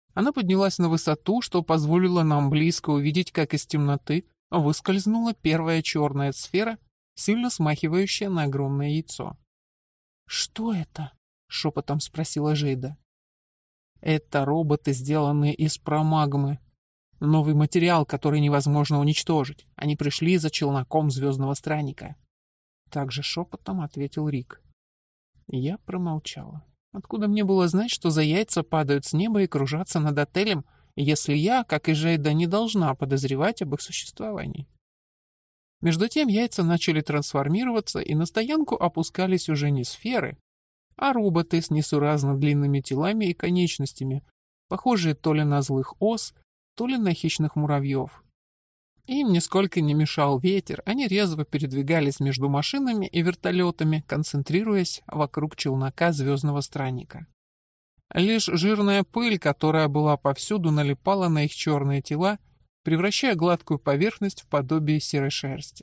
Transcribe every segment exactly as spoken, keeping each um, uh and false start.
Она поднялась на высоту, что позволило нам близко увидеть, как из темноты выскользнула первая черная сфера, сильно смахивающая на огромное яйцо. «Что это?» — шепотом спросила Жейда. «Это роботы, сделанные из промагмы. Новый материал, который невозможно уничтожить. Они пришли за челноком Звездного Странника». Также шепотом ответил Рик. Я промолчала. Откуда мне было знать, что за яйца падают с неба и кружатся над отелем, если я, как и Жейда, не должна подозревать об их существовании? Между тем яйца начали трансформироваться, и на стоянку опускались уже не сферы, а роботы с несуразно длинными телами и конечностями, похожие то ли на злых ос, то ли на хищных муравьев. Им нисколько не мешал ветер, они резво передвигались между машинами и вертолетами, концентрируясь вокруг челнока Звездного Странника. Лишь жирная пыль, которая была повсюду, налипала на их черные тела, превращая гладкую поверхность в подобие серой шерсти.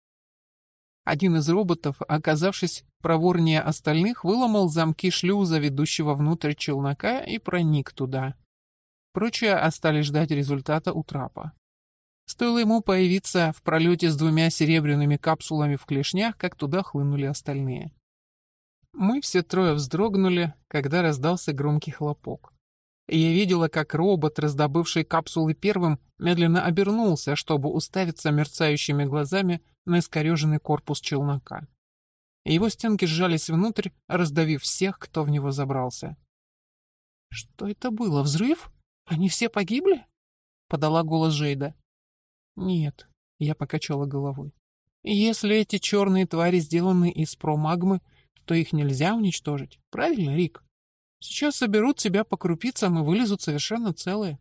Один из роботов, оказавшись проворнее остальных, выломал замки шлюза, ведущего внутрь челнока, и проник туда. Прочие остались ждать результата у трапа. Стоило ему появиться в пролете с двумя серебряными капсулами в клешнях, как туда хлынули остальные. Мы все трое вздрогнули, когда раздался громкий хлопок. И я видела, как робот, раздобывший капсулы первым, медленно обернулся, чтобы уставиться мерцающими глазами на искореженный корпус челнока. Его стенки сжались внутрь, раздавив всех, кто в него забрался. «Что это было? Взрыв? Они все погибли?» — подала голос Жейда. «Нет», — я покачала головой. «Если эти черные твари сделаны из промагмы, то их нельзя уничтожить. Правильно, Рик? Сейчас соберут себя по крупицам и вылезут совершенно целые».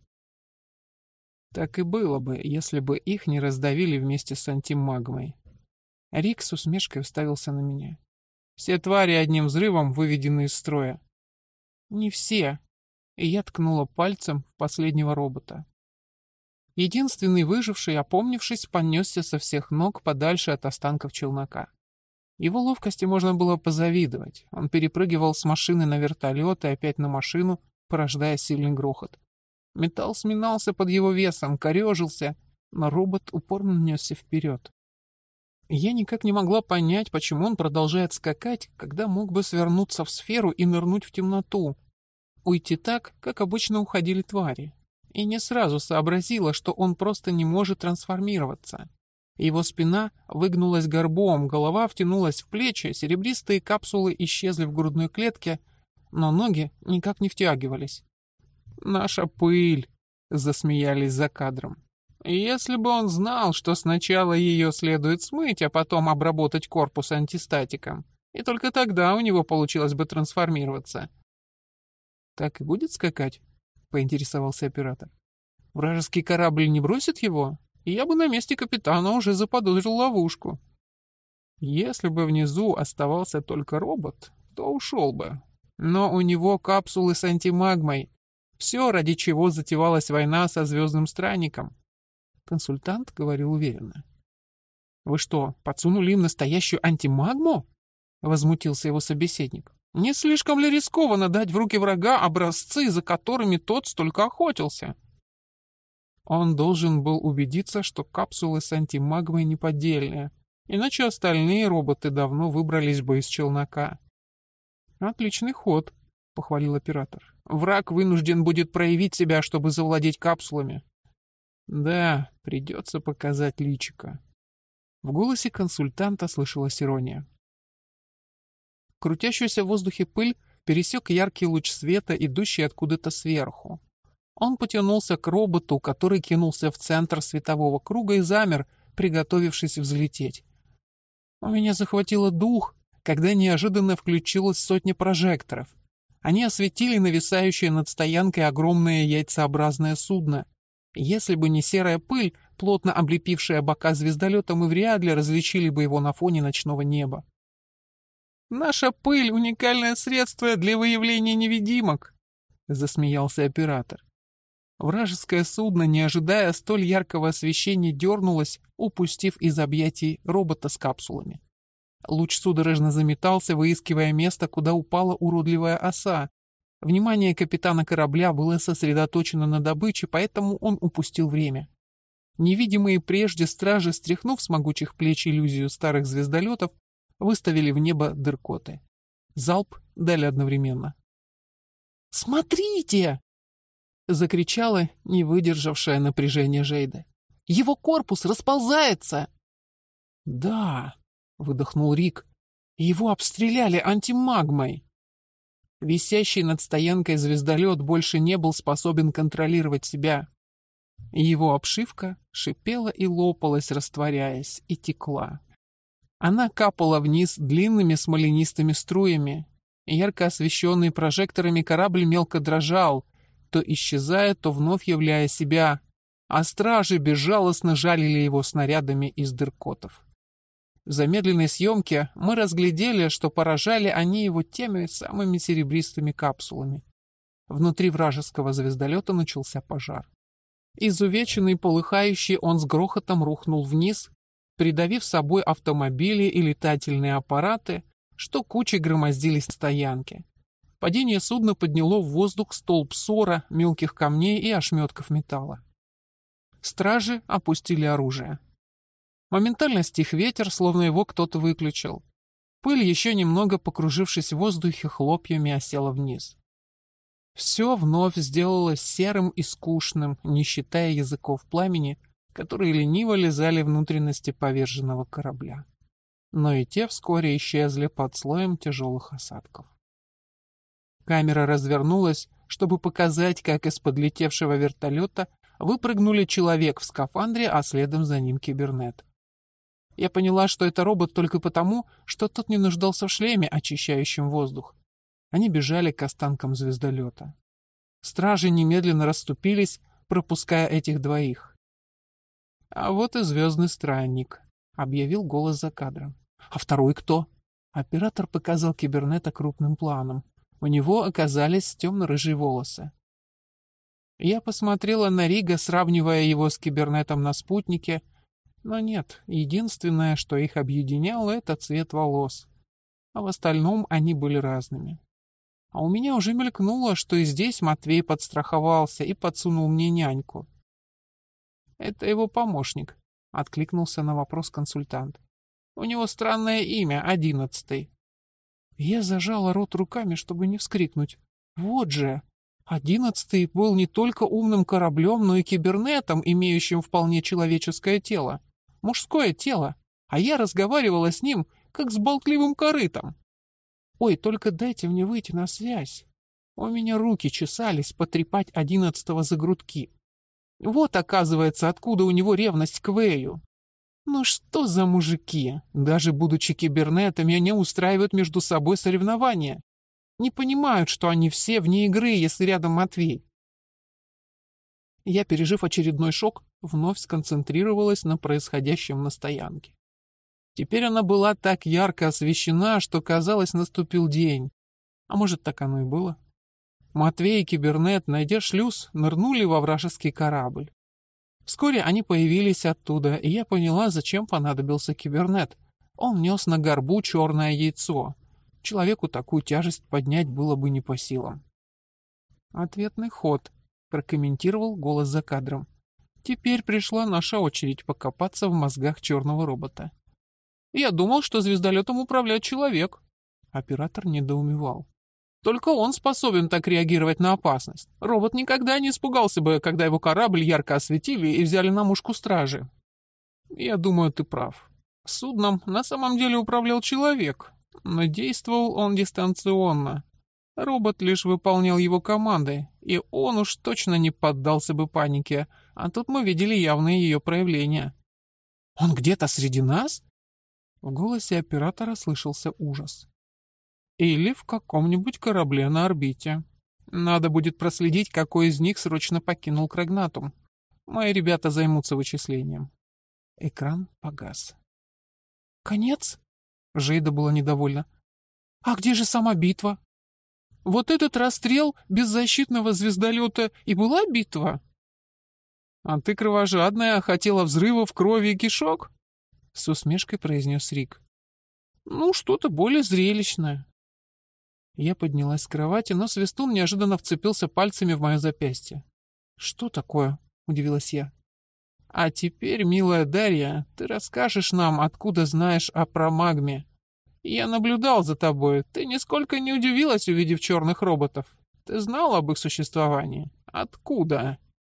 Так и было бы, если бы их не раздавили вместе с антимагмой. Рик с усмешкой уставился на меня. «Все твари одним взрывом выведены из строя». «Не все», и я ткнула пальцем в последнего робота. Единственный выживший, опомнившись, понесся со всех ног подальше от останков челнока. Его ловкости можно было позавидовать. Он перепрыгивал с машины на вертолет и опять на машину, порождая сильный грохот. Металл сминался под его весом, корежился, но робот упорно несся вперед. Я никак не могла понять, почему он продолжает скакать, когда мог бы свернуться в сферу и нырнуть в темноту. Уйти так, как обычно уходили твари. И не сразу сообразила, что он просто не может трансформироваться. Его спина выгнулась горбом, голова втянулась в плечи, серебристые капсулы исчезли в грудной клетке, но ноги никак не втягивались. «Наша пыль!» — засмеялись за кадром. «Если бы он знал, что сначала ее следует смыть, а потом обработать корпус антистатиком, и только тогда у него получилось бы трансформироваться». «Так и будет скакать?» — поинтересовался оператор. «Вражеский корабль не бросит его? И я бы на месте капитана уже заподозрил ловушку». Если бы внизу оставался только робот, то ушел бы. Но у него капсулы с антимагмой. Все, ради чего затевалась война со Звездным Странником. Консультант говорил уверенно. «Вы что, подсунули им настоящую антимагму?» — возмутился его собеседник. «Не слишком ли рискованно дать в руки врага образцы, за которыми тот столько охотился?» Он должен был убедиться, что капсулы с антимагмой неподдельные, иначе остальные роботы давно выбрались бы из челнока. «Отличный ход», — похвалил оператор. «Враг вынужден будет проявить себя, чтобы завладеть капсулами». «Да, придется показать личико». В голосе консультанта слышалась ирония. Крутящуюся в воздухе пыль пересек яркий луч света, идущий откуда-то сверху. Он потянулся к роботу, который кинулся в центр светового круга и замер, приготовившись взлететь. У меня захватило дух, когда неожиданно включилась сотня прожекторов. Они осветили нависающее над стоянкой огромное яйцеобразное судно. Если бы не серая пыль, плотно облепившая бока звездолета, мы вряд ли различили бы его на фоне ночного неба. «Наша пыль — уникальное средство для выявления невидимок», — засмеялся оператор. Вражеское судно, не ожидая столь яркого освещения, дернулось, упустив из объятий робота с капсулами. Луч судорожно заметался, выискивая место, куда упала уродливая оса. Внимание капитана корабля было сосредоточено на добыче, поэтому он упустил время. Невидимые прежде стражи, стряхнув с могучих плеч иллюзию старых звездолетов, выставили в небо дыркоты. Залп дали одновременно. «Смотрите!» — закричала не выдержавшая напряжение Жейда. «Его корпус расползается!» «Да!» — выдохнул Рик. «Его обстреляли антимагмой!» Висящий над стоянкой звездолет больше не был способен контролировать себя. Его обшивка шипела и лопалась, растворяясь, и текла. Она капала вниз длинными смоленистыми струями. Ярко освещенный прожекторами корабль мелко дрожал, то исчезая, то вновь являя себя, а стражи безжалостно жалили его снарядами из дыркотов. В замедленной съемке мы разглядели, что поражали они его теми самыми серебристыми капсулами. Внутри вражеского звездолета начался пожар. Изувеченный, полыхающий, он с грохотом рухнул вниз, придавив собой автомобили и летательные аппараты, что кучей громоздились в стоянке. Падение судна подняло в воздух столб ссора, мелких камней и ошметков металла. Стражи опустили оружие. Моментально стих ветер, словно его кто-то выключил. Пыль, еще немного покружившись в воздухе, хлопьями осела вниз. Все вновь сделалось серым и скучным, не считая языков пламени, которые лениво лизали внутренности поверженного корабля. Но и те вскоре исчезли под слоем тяжелых осадков. Камера развернулась, чтобы показать, как из подлетевшего вертолета выпрыгнули человек в скафандре, а следом за ним кибернет. Я поняла, что это робот только потому, что тот не нуждался в шлеме, очищающем воздух. Они бежали к останкам звездолета. Стражи немедленно расступились, пропуская этих двоих. «А вот и звездный странник», — объявил голос за кадром. «А второй кто?» Оператор показал кибернета крупным планом. У него оказались темно-рыжие волосы. Я посмотрела на Рига, сравнивая его с кибернетом на спутнике, но нет, единственное, что их объединяло, это цвет волос. А в остальном они были разными. А у меня уже мелькнуло, что и здесь Матвей подстраховался и подсунул мне няньку. «Это его помощник», — откликнулся на вопрос консультант. «У него странное имя, одиннадцатый». Я зажала рот руками, чтобы не вскрикнуть. Вот же! Одиннадцатый был не только умным кораблем, но и кибернетом, имеющим вполне человеческое тело. Мужское тело. А я разговаривала с ним, как с болтливым корытом. Ой, только дайте мне выйти на связь. У меня руки чесались потрепать одиннадцатого за грудки. Вот, оказывается, откуда у него ревность к Вэю. Ну что за мужики? Даже будучи кибернетами, они устраивают между собой соревнования. Не понимают, что они все вне игры, если рядом Матвей. Я, пережив очередной шок, вновь сконцентрировалась на происходящем на стоянке. Теперь она была так ярко освещена, что, казалось, наступил день. А может, так оно и было? Матвей и кибернет, найдя шлюз, нырнули во вражеский корабль. Вскоре они появились оттуда, и я поняла, зачем понадобился кибернет. Он нес на горбу черное яйцо. Человеку такую тяжесть поднять было бы не по силам. «Ответный ход», — прокомментировал голос за кадром. «Теперь пришла наша очередь покопаться в мозгах черного робота». «Я думал, что звездолетом управляет человек». Оператор недоумевал. «Только он способен так реагировать на опасность. Робот никогда не испугался бы, когда его корабль ярко осветили и взяли на мушку стражи». «Я думаю, ты прав. Судном на самом деле управлял человек, но действовал он дистанционно. Робот лишь выполнял его команды, и он уж точно не поддался бы панике, а тут мы видели явные ее проявления». «Он где-то среди нас?» В голосе оператора слышался ужас. «Или в каком-нибудь корабле на орбите. Надо будет проследить, какой из них срочно покинул Крагнатум. Мои ребята займутся вычислением». Экран погас. «Конец?» Жейда была недовольна. «А где же сама битва?» «Вот этот расстрел беззащитного звездолета и была битва?» «А ты, кровожадная, хотела взрывов крови и кишок?» С усмешкой произнес Рик. «Ну, что-то более зрелищное». Я поднялась с кровати, но Свистун неожиданно вцепился пальцами в мое запястье. «Что такое?» — удивилась я. «А теперь, милая Дарья, ты расскажешь нам, откуда знаешь о промагме. Я наблюдал за тобой, ты нисколько не удивилась, увидев черных роботов. Ты знал об их существовании? Откуда?»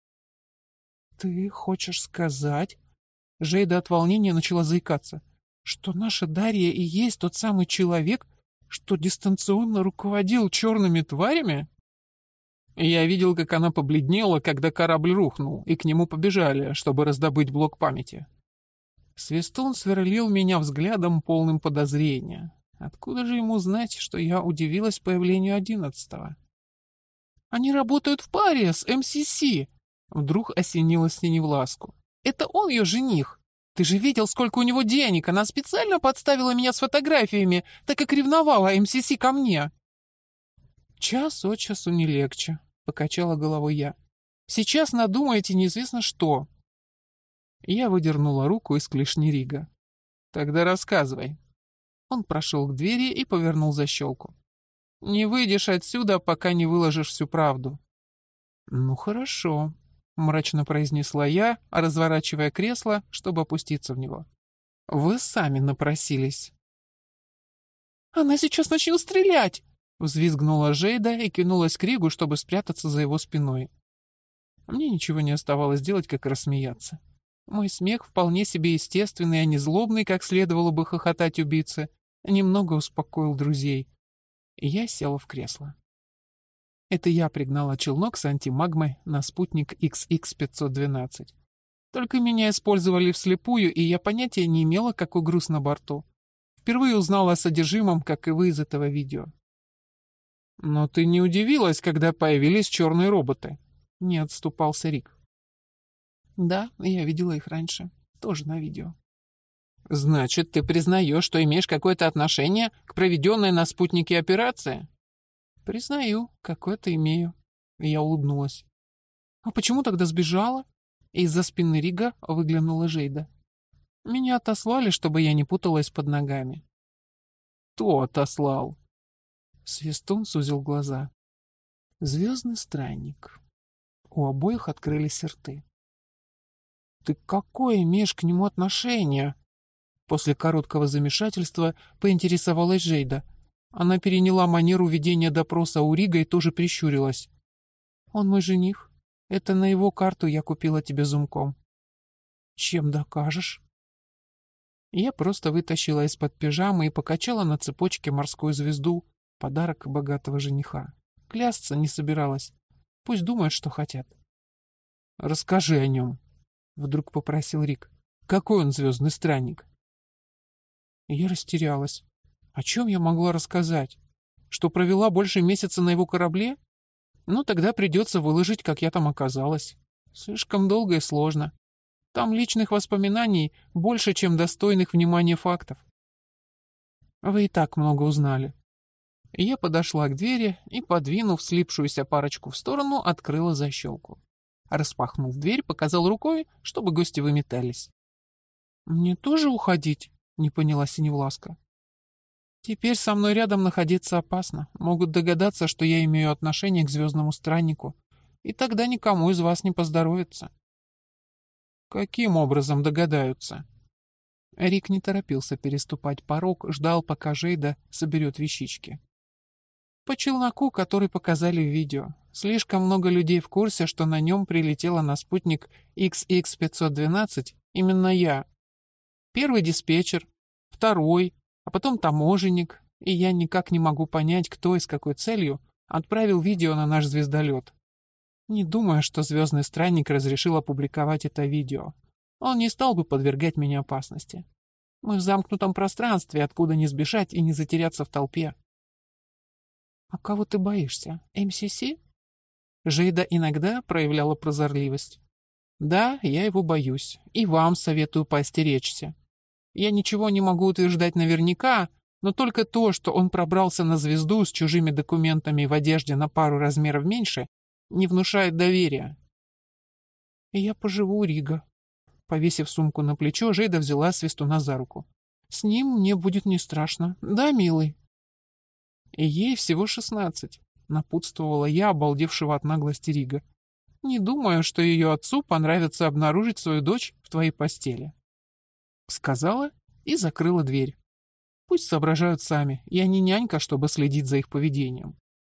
«Ты хочешь сказать...» Жейда от волнения начала заикаться. «Что наша Дарья и есть тот самый человек, что дистанционно руководил черными тварями?» Я видел, как она побледнела, когда корабль рухнул, и к нему побежали, чтобы раздобыть блок памяти. Свистун сверлил меня взглядом, полным подозрения. Откуда же ему знать, что я удивилась появлению одиннадцатого? «Они работают в паре с эм си си!» Вдруг осенила Синевласку. «Это он ее жених! Ты же видел, сколько у него денег! Она специально подставила меня с фотографиями, так как ревновала эм си си ко мне!» «Час от часу не легче», — покачала головой я. «Сейчас надумаете неизвестно что». Я выдернула руку из клешни Рига. «Тогда рассказывай». Он прошел к двери и повернул защелку. «Не выйдешь отсюда, пока не выложишь всю правду». «Ну хорошо», — мрачно произнесла я, разворачивая кресло, чтобы опуститься в него. «Вы сами напросились». «Она сейчас начнет стрелять!» — взвизгнула Жейда и кинулась к Ригу, чтобы спрятаться за его спиной. Мне ничего не оставалось делать, как рассмеяться. Мой смех, вполне себе естественный, а не злобный, как следовало бы хохотать убийце, немного успокоил друзей. И я села в кресло. Это я пригнала челнок с антимагмой на спутник икс икс пятьсот двенадцать. Только меня использовали вслепую, и я понятия не имела, какой груз на борту. Впервые узнала о содержимом, как и вы из этого видео. «Но ты не удивилась, когда появились черные роботы?» — не отступался Рик. «Да, я видела их раньше. Тоже на видео». «Значит, ты признаешь, что имеешь какое-то отношение к проведенной на спутнике операции?» «Признаю, какое-то имею». Я улыбнулась. «А почему тогда сбежала?» Из-за спины Рига выглянула Жейда. «Меня отослали, чтобы я не путалась под ногами». «Кто отослал?» Свистун сузил глаза. «Звездный странник». У обоих открылись рты. «Ты какое имеешь к нему отношение?» После короткого замешательства поинтересовалась Жейда. Она переняла манеру ведения допроса у Рига и тоже прищурилась. «Он мой жених. Это на его карту я купила тебе зумком». «Чем докажешь?» Я просто вытащила из-под пижамы и покачала на цепочке морскую звезду, подарок богатого жениха. Клясться не собиралась. Пусть думают, что хотят. «Расскажи о нем», — вдруг попросил Рик. «Какой он звездный странник?» Я растерялась. О чем я могла рассказать? Что провела больше месяца на его корабле? Ну, тогда придется выложить, как я там оказалась. Слишком долго и сложно. Там личных воспоминаний больше, чем достойных внимания фактов. Вы и так много узнали. Я подошла к двери и, подвинув слипшуюся парочку в сторону, открыла защелку. Распахнув дверь, показал рукой, чтобы гости выметались. «Мне тоже уходить?» — не поняла Синевласка. «Теперь со мной рядом находиться опасно. Могут догадаться, что я имею отношение к звездному страннику, и тогда никому из вас не поздоровится». «Каким образом догадаются?» Рик не торопился переступать порог, ждал, пока Жейда соберет вещички. «По челноку, который показали в видео. Слишком много людей в курсе, что на нем прилетела на спутник икс икс пятьсот двенадцать именно я. Первый диспетчер, второй, а потом таможенник, и я никак не могу понять, кто и с какой целью отправил видео на наш звездолет. Не думаю, что звездный странник разрешил опубликовать это видео. Он не стал бы подвергать меня опасности. Мы в замкнутом пространстве, откуда не сбежать и не затеряться в толпе». «А кого ты боишься? эм си си?» Жейда иногда проявляла прозорливость. «Да, я его боюсь, и вам советую поостеречься. Я ничего не могу утверждать наверняка, но только то, что он пробрался на звезду с чужими документами в одежде на пару размеров меньше, не внушает доверия». И «Я поживу у Рига». Повесив сумку на плечо, Жейда взяла Свистуна за руку. «С ним мне будет не страшно. Да, милый?» И ей всего шестнадцать, напутствовала я, обалдевшего от наглости Рига. Не думаю, что ее отцу понравится обнаружить свою дочь в твоей постели. Сказала и закрыла дверь. Пусть соображают сами, я не нянька, чтобы следить за их поведением.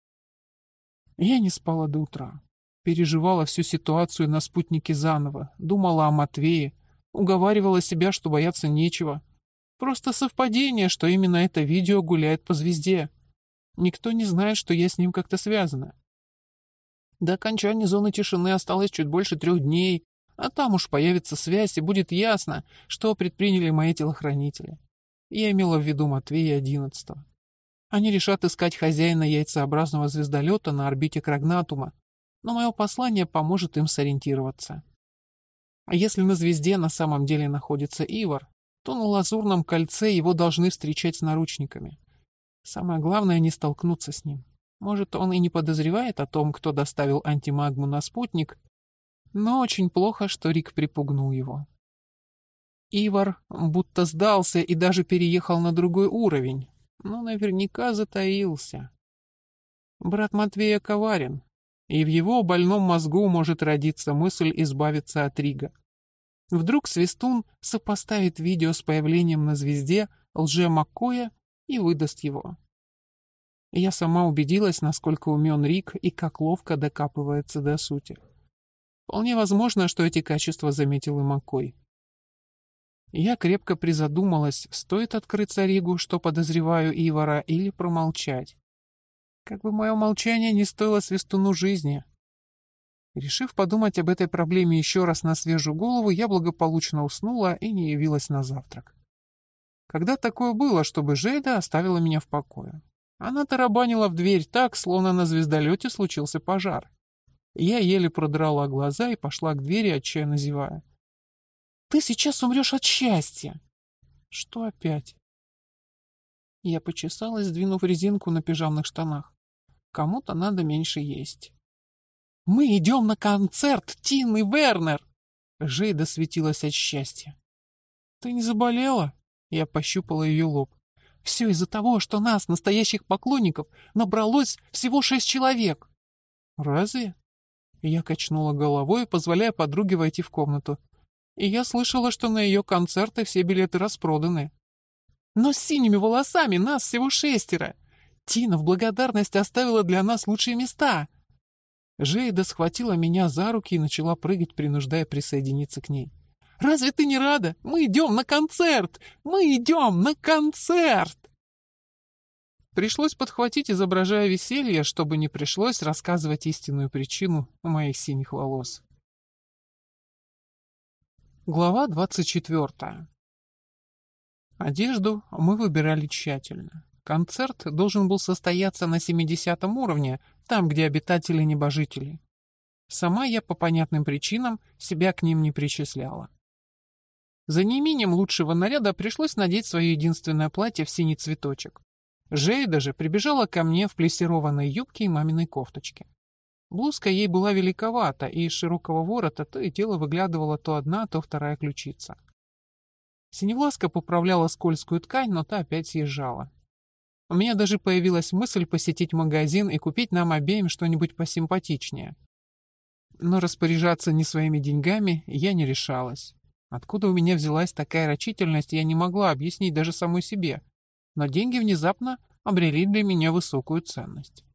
Я не спала до утра. Переживала всю ситуацию на спутнике заново, думала о Матвее, уговаривала себя, что бояться нечего. Просто совпадение, что именно это видео гуляет по звезде. Никто не знает, что я с ним как-то связана. До окончания зоны тишины осталось чуть больше трех дней, а там уж появится связь, и будет ясно, что предприняли мои телохранители. Я имела в виду Матвея одиннадцатого. Они решат искать хозяина яйцеобразного звездолета на орбите Крагнатума, но мое послание поможет им сориентироваться. А если на звезде на самом деле находится Ивар, то на лазурном кольце его должны встречать с наручниками. Самое главное — не столкнуться с ним. Может, он и не подозревает о том, кто доставил антимагму на спутник, но очень плохо, что Рик припугнул его. Ивар будто сдался и даже переехал на другой уровень, но наверняка затаился. Брат Матвея коварен, и в его больном мозгу может родиться мысль избавиться от Рига. Вдруг Свистун сопоставит видео с появлением на звезде лже-Маккоя и выдаст его. Я сама убедилась, насколько умен Рик и как ловко докапывается до сути. Вполне возможно, что эти качества заметил и Маккой. Я крепко призадумалась, стоит открыться Ригу, что подозреваю Ивара, или промолчать. Как бы мое молчание не стоило Свистуну жизни. Решив подумать об этой проблеме еще раз на свежую голову, я благополучно уснула и не явилась на завтрак. Когда такое было, чтобы Жейда оставила меня в покое? Она тарабанила в дверь так, словно на звездолете случился пожар. Я еле продрала глаза и пошла к двери, отчаянно зевая. «Ты сейчас умрешь от счастья!» «Что опять?» Я почесалась, сдвинув резинку на пижамных штанах. Кому-то надо меньше есть. «Мы идем на концерт Тины Вернер!» Жейда светилась от счастья. «Ты не заболела?» Я пощупала ее лоб. «Все из-за того, что нас, настоящих поклонников, набралось всего шесть человек». «Разве?» Я качнула головой, позволяя подруге войти в комнату. И я слышала, что на ее концерты все билеты распроданы. «Но с синими волосами нас всего шестеро! Тина в благодарность оставила для нас лучшие места!» Жейда схватила меня за руки и начала прыгать, принуждая присоединиться к ней. «Разве ты не рада? Мы идем на концерт! Мы идем на концерт!» Пришлось подхватить, изображая веселье, чтобы не пришлось рассказывать истинную причину моих синих волос. Глава двадцать четвёртая. Одежду мы выбирали тщательно. Концерт должен был состояться на семидесятом уровне, там, где обитатели небожители. Сама я по понятным причинам себя к ним не причисляла. За неимением лучшего наряда пришлось надеть свое единственное платье в синий цветочек. Жейда же прибежала ко мне в плессированной юбке и маминой кофточке. Блузка ей была великовата, и из широкого ворота то и дело выглядывала то одна, то вторая ключица. Синевласка поправляла скользкую ткань, но та опять съезжала. У меня даже появилась мысль посетить магазин и купить нам обеим что-нибудь посимпатичнее. Но распоряжаться не своими деньгами я не решалась. Откуда у меня взялась такая рачительность, я не могла объяснить даже самой себе. Но деньги внезапно обрели для меня высокую ценность.